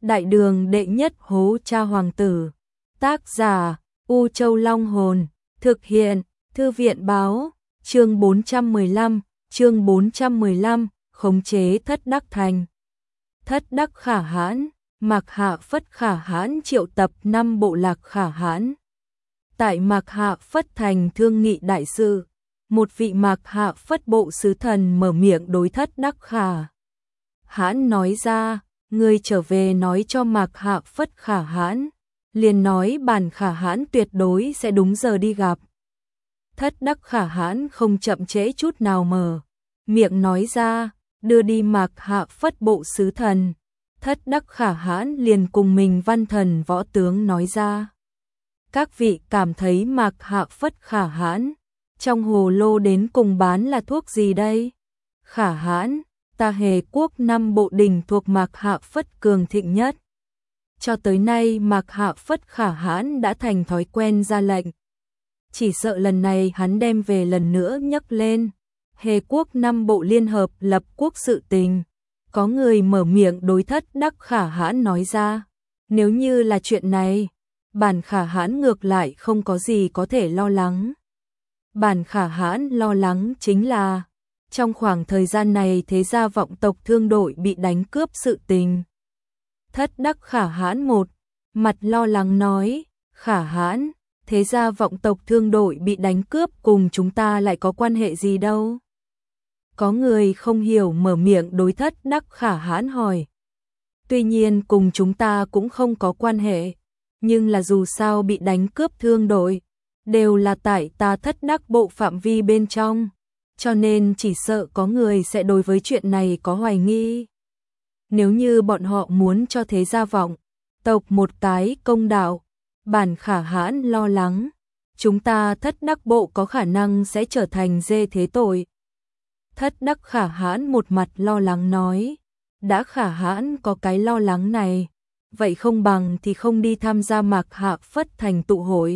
Đại đường đệ nhất hố cha hoàng tử. Tác giả U Châu Long Hồn. Thực hiện Thư viện Báo. Chương 415, khống chế Thất Đắc Thành. Thất Đắc Khả Hãn. Mạc Hạ Phất Khả Hãn triệu tập 5 bộ lạc Khả Hãn. Tại Mạc Hạ Phất Thành thương nghị đại sự, một vị Mạc Hạ Phất bộ sứ thần mở miệng đối Thất Đắc Khả Hãn nói ra, người trở về nói cho Mạc Hạ Phất Khả Hãn, liền nói bản Khả Hãn tuyệt đối sẽ đúng giờ đi gặp. Thất Đắc Khả Hãn không chậm trễ chút nào mở miệng nói ra, đưa đi Mạc Hạ Phất bộ sứ thần. Thất Đắc Khả Hãn liền cùng mình văn thần võ tướng nói ra. Các vị cảm thấy Mạc Hạ Phất Khả Hãn trong hồ lô đến cùng bán là thuốc gì đây? Khả Hãn, ta Hề quốc 5 bộ đình thuộc Mạc Hạ Phất cường thịnh nhất. Cho tới nay Mạc Hạ Phất Khả Hãn đã thành thói quen ra lệnh. Chỉ sợ lần này hắn đem về lần nữa nhắc lên. Hề quốc 5 bộ liên hợp lập quốc sự tình. Có người mở miệng đối Thất Đắc Khả Hãn nói ra. Nếu như là chuyện này, bản Khả Hãn ngược lại không có gì có thể lo lắng. Bản Khả Hãn lo lắng chính là, trong khoảng thời gian này thế gia vọng tộc Thương Đội bị đánh cướp sự tình. Thất Đắc Khả Hãn một mặt lo lắng nói, Khả Hãn, thế gia vọng tộc Thương Đội bị đánh cướp cùng chúng ta lại có quan hệ gì đâu? Có người không hiểu mở miệng đối Thất Đắc Khả Hãn hỏi. Tuy nhiên cùng chúng ta cũng không có quan hệ, nhưng là dù sao bị đánh cướp Thương Đội, đều là tại ta Thất Đắc bộ phạm vi bên trong, cho nên chỉ sợ có người sẽ đối với chuyện này có hoài nghi. Nếu như bọn họ muốn cho thế gia vọng tộc một cái công đạo, bản Khả Hãn lo lắng, chúng ta Thất Đắc bộ có khả năng sẽ trở thành dê thế tội. Thất Đắc Khả Hãn một mặt lo lắng nói, đã Khả Hãn có cái lo lắng này, vậy không bằng thì không đi tham gia Mạc Hạ Phất Thành tụ hội.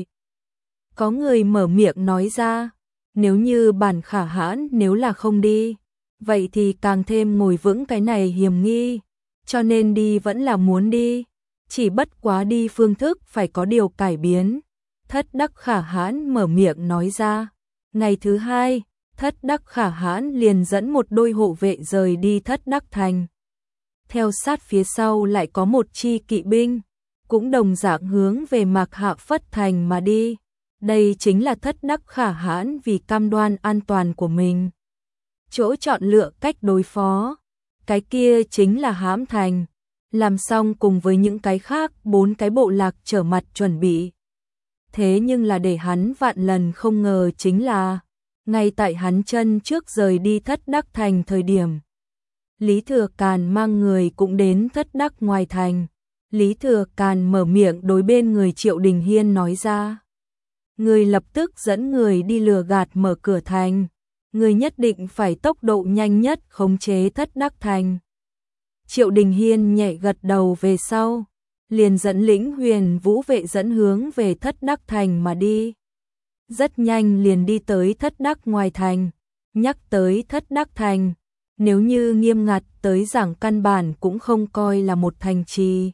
Có người mở miệng nói ra, nếu như bản Khả Hãn nếu là không đi, vậy thì càng thêm ngồi vững cái này hiểm nghi, cho nên đi vẫn là muốn đi, chỉ bất quá đi phương thức phải có điều cải biến. Thất Đắc Khả Hãn mở miệng nói ra. Ngày thứ hai, Thất Đắc Khả Hãn liền dẫn một đôi hộ vệ rời đi Thất Đắc Thành. Theo sát phía sau lại có một chi kỵ binh, cũng đồng dạng hướng về Mạc Hạ Phất Thành mà đi. Đây chính là Thất Đắc Khả Hãn vì cam đoan an toàn của mình. Chỗ chọn lựa cách đối phó, cái kia chính là hãm thành, làm xong cùng với những cái khác 4 cái bộ lạc trở mặt chuẩn bị. Thế nhưng là để hắn vạn lần không ngờ chính là, ngay tại hắn chân trước rời đi Thất Đắc Thành thời điểm, Lý Thừa Càn mang người cũng đến Thất Đắc ngoài thành. Lý Thừa Càn mở miệng đối bên người Triệu Đình Hiên nói ra. Người lập tức dẫn người đi lừa gạt mở cửa thành. Người nhất định phải tốc độ nhanh nhất khống chế Thất Đắc Thành. Triệu Đình Hiên nhẹ gật đầu về sau, liền dẫn lĩnh Huyền Vũ vệ dẫn hướng về Thất Đắc Thành mà đi. Rất nhanh liền đi tới Thất Đắc ngoài thành. Nhắc tới Thất Đắc Thành, nếu như nghiêm ngặt tới giảng căn bản cũng không coi là một thành trì.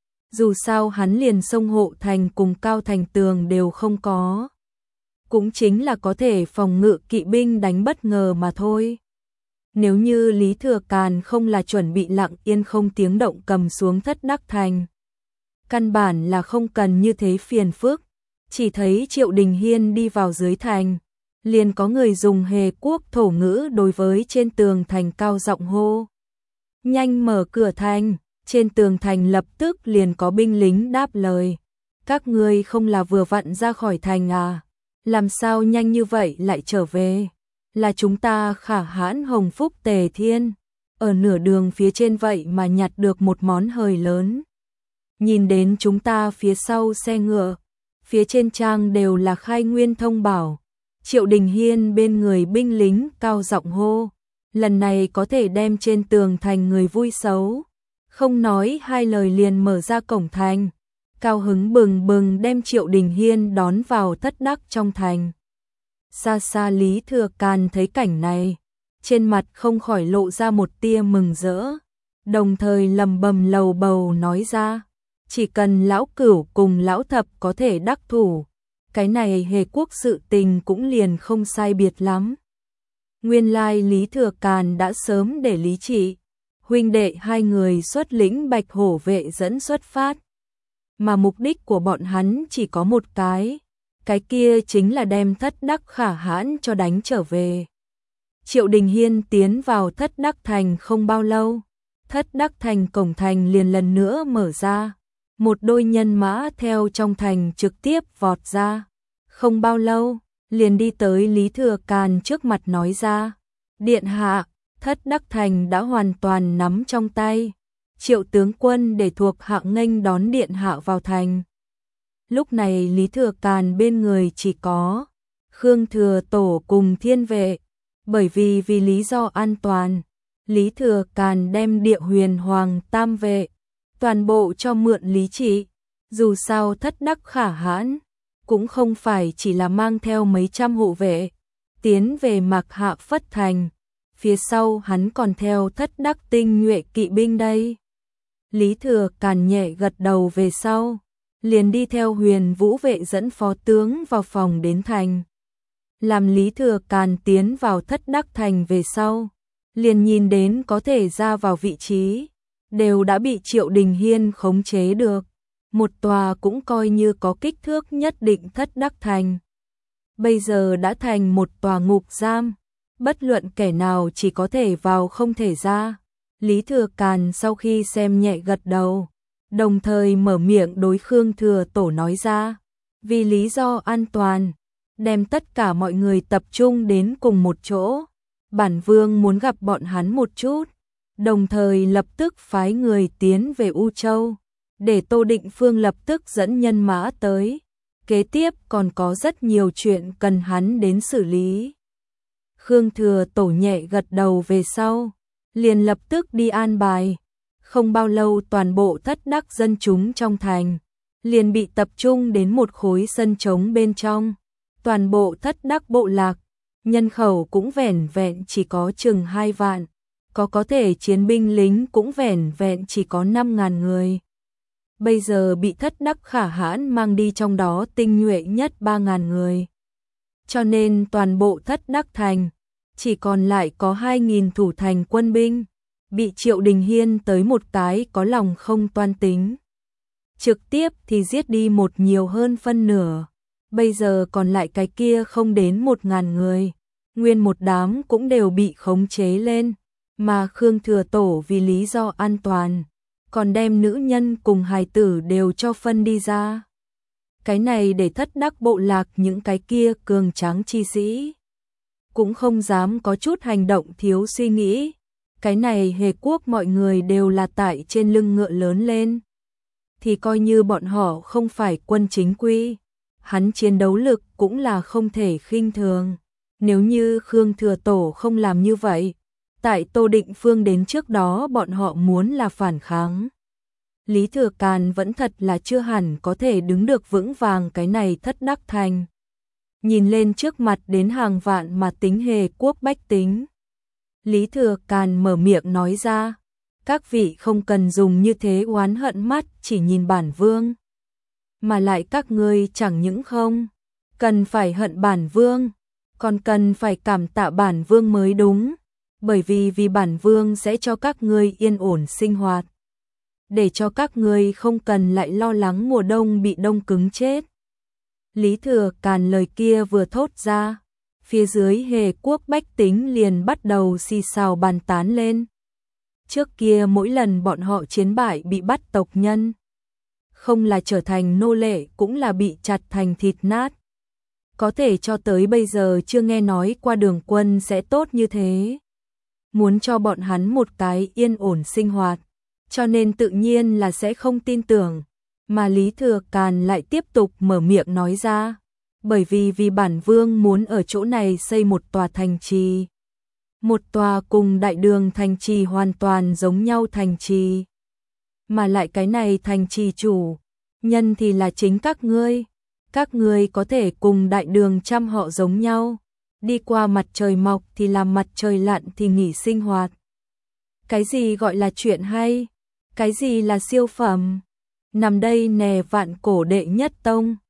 Dù sao hắn liền sông hộ thành cùng cao thành tường đều không có. Cũng chính là có thể phòng ngự kỵ binh đánh bất ngờ mà thôi. Nếu như Lý Thừa Càn không là chuẩn bị lặng yên không tiếng động cầm xuống Thất Đắc Thành, căn bản là không cần như thế phiền phức. Chỉ thấy Triệu Đình Hiên đi vào dưới thành, liền có người dùng Hề quốc thổ ngữ đối với trên tường thành cao giọng hô. Nhanh mở cửa thành, trên tường thành lập tức liền có binh lính đáp lời. Các ngươi không là vừa vặn ra khỏi thành à? Làm sao nhanh như vậy lại trở về? Là chúng ta Khả Hãn Hồng Phúc Tề Thiên, ở nửa đường phía trên vậy mà nhặt được một món hời lớn. Nhìn đến chúng ta phía sau xe ngựa, phía trên trang đều là khai nguyên thông bảo. Triệu Đình Hiên bên người binh lính cao giọng hô, lần này có thể đem trên tường thành người vui xấu. Không nói hai lời liền mở ra cổng thành, cao hứng bừng bừng đem Triệu Đình Hiên đón vào Thất Đắc trong thành. Xa xa Lý Thừa Càn thấy cảnh này, trên mặt không khỏi lộ ra một tia mừng rỡ. đồng thời lầm bầm lầu bầu nói ra, chỉ cần lão Cửu cùng lão Thập có thể đắc thủ, cái này Hề quốc sự tình cũng liền không sai biệt lắm. Nguyên lai Lý Thừa Càn đã sớm để Lý Trị, huynh đệ hai người xuất lĩnh Bạch Hổ vệ dẫn xuất phát. Mà mục đích của bọn hắn chỉ có một cái kia chính là đem Thất Đắc Khả Hãn cho đánh trở về. Triệu Đình Hiên tiến vào Thất Đắc Thành không bao lâu, Thất Đắc Thành cổng thành liền lần nữa mở ra, một đôi nhân mã theo trong thành trực tiếp vọt ra. Không bao lâu, liền đi tới Lý Thừa Càn trước mặt nói ra, điện hạ, Thất Đắc Thành đã hoàn toàn nắm trong tay, Triệu tướng quân để thuộc hạ nghênh đón điện hạ vào thành. Lúc này Lý Thừa Càn bên người chỉ có Khương Thừa Tổ cùng Thiên Vệ, bởi vì lý do an toàn, Lý Thừa Càn đem Địa Huyền Hoàng Tam Vệ toàn bộ cho mượn Lý Trị. Dù sao Thất Đắc Khả Hãn cũng không phải chỉ là mang theo mấy trăm hộ vệ tiến về Mạc Hạ Phất Thành, phía sau hắn còn theo Thất Đắc tinh nhuệ kỵ binh đây. Lý Thừa Càn nhẹ gật đầu về sau, liền đi theo Huyền Vũ vệ dẫn phó tướng vào phòng đến thành. Làm Lý Thừa Càn tiến vào Thất Đắc Thành về sau, liền nhìn đến có thể ra vào vị trí, đều đã bị Triệu Đình Hiên khống chế được. Một tòa cũng coi như có kích thước nhất định Thất Đắc Thành. Bây giờ đã thành một tòa ngục giam, bất luận kẻ nào chỉ có thể vào không thể ra. Lý Thừa Càn sau khi xem nhẹ gật đầu, đồng thời mở miệng đối Khương Thừa Tổ nói ra, vì lý do an toàn, đem tất cả mọi người tập trung đến cùng một chỗ. Bản vương muốn gặp bọn hắn một chút, đồng thời lập tức phái người tiến về U Châu, để Tô Định Phương lập tức dẫn nhân mã tới. Kế tiếp còn có rất nhiều chuyện cần hắn đến xử lý. Khương Thừa Tổ nhẹ gật đầu về sau, liền lập tức đi an bài. Không bao lâu toàn bộ Thất Đắc dân chúng trong thành liền bị tập trung đến một khối sân trống bên trong. Toàn bộ Thất Đắc bộ lạc, nhân khẩu cũng vẻn vẹn chỉ có chừng 2 vạn, có thể chiến binh lính cũng vẻn vẹn chỉ có 5.000 người. Bây giờ bị Thất Đắc Khả Hãn mang đi trong đó tinh nhuệ nhất 3.000 người. Cho nên toàn bộ Thất Đắc Thành chỉ còn lại có 2.000 thủ thành quân binh, bị Triệu Đình Hiên tới một cái có lòng không toan tính. Trực tiếp thì giết đi một nhiều hơn phân nửa, bây giờ còn lại cái kia không đến 1.000 người, nguyên một đám cũng đều bị khống chế lên, mà Khương Thừa Tổ vì lý do an toàn, còn đem nữ nhân cùng hài tử đều cho phân đi ra. Cái này để Thất Đắc bộ lạc những cái kia cường tráng chi sĩ cũng không dám có chút hành động thiếu suy nghĩ. Cái này Hề quốc mọi người đều là tại trên lưng ngựa lớn lên, thì coi như bọn họ không phải quân chính quy, hắn chiến đấu lực cũng là không thể khinh thường. Nếu như Khương Thừa Tổ không làm như vậy, tại Tô Định Phương đến trước đó bọn họ muốn là phản kháng, Lý Thừa Càn vẫn thật là chưa hẳn có thể đứng được vững vàng cái này Thất Đắc Thành. Nhìn lên trước mặt đến hàng vạn mà tính Hề quốc bách tính, Lý Thừa Càn mở miệng nói ra, các vị không cần dùng như thế oán hận mắt chỉ nhìn bản vương, mà lại các ngươi chẳng những không cần phải hận bản vương, còn cần phải cảm tạ bản vương mới đúng, bởi vì bản vương sẽ cho các ngươi yên ổn sinh hoạt, để cho các ngươi không cần lại lo lắng mùa đông bị đông cứng chết. Lý Thừa Càn lời kia vừa thốt ra, phía dưới Hề quốc bách tính liền bắt đầu xì xào bàn tán lên. Trước kia mỗi lần bọn họ chiến bại bị bắt tộc nhân, không là trở thành nô lệ cũng là bị chặt thành thịt nát. Có thể cho tới bây giờ chưa nghe nói qua Đường Quân sẽ tốt như thế. Muốn cho bọn hắn một cái yên ổn sinh hoạt, cho nên tự nhiên là sẽ không tin tưởng. Mà Lý Thừa Càn lại tiếp tục mở miệng nói ra, bởi vì bản vương muốn ở chỗ này xây một tòa thành trì. Một tòa cùng đại đường thành trì hoàn toàn giống nhau thành trì. Mà lại cái này thành trì chủ nhân thì là chính các ngươi. Các ngươi có thể cùng đại đường trăm họ giống nhau. Đi qua mặt trời mọc thì làm mặt trời lặn thì nghỉ sinh hoạt. Cái gì gọi là chuyện hay? Cái gì là siêu phẩm? Nằm đây nè vạn cổ đệ nhất tông.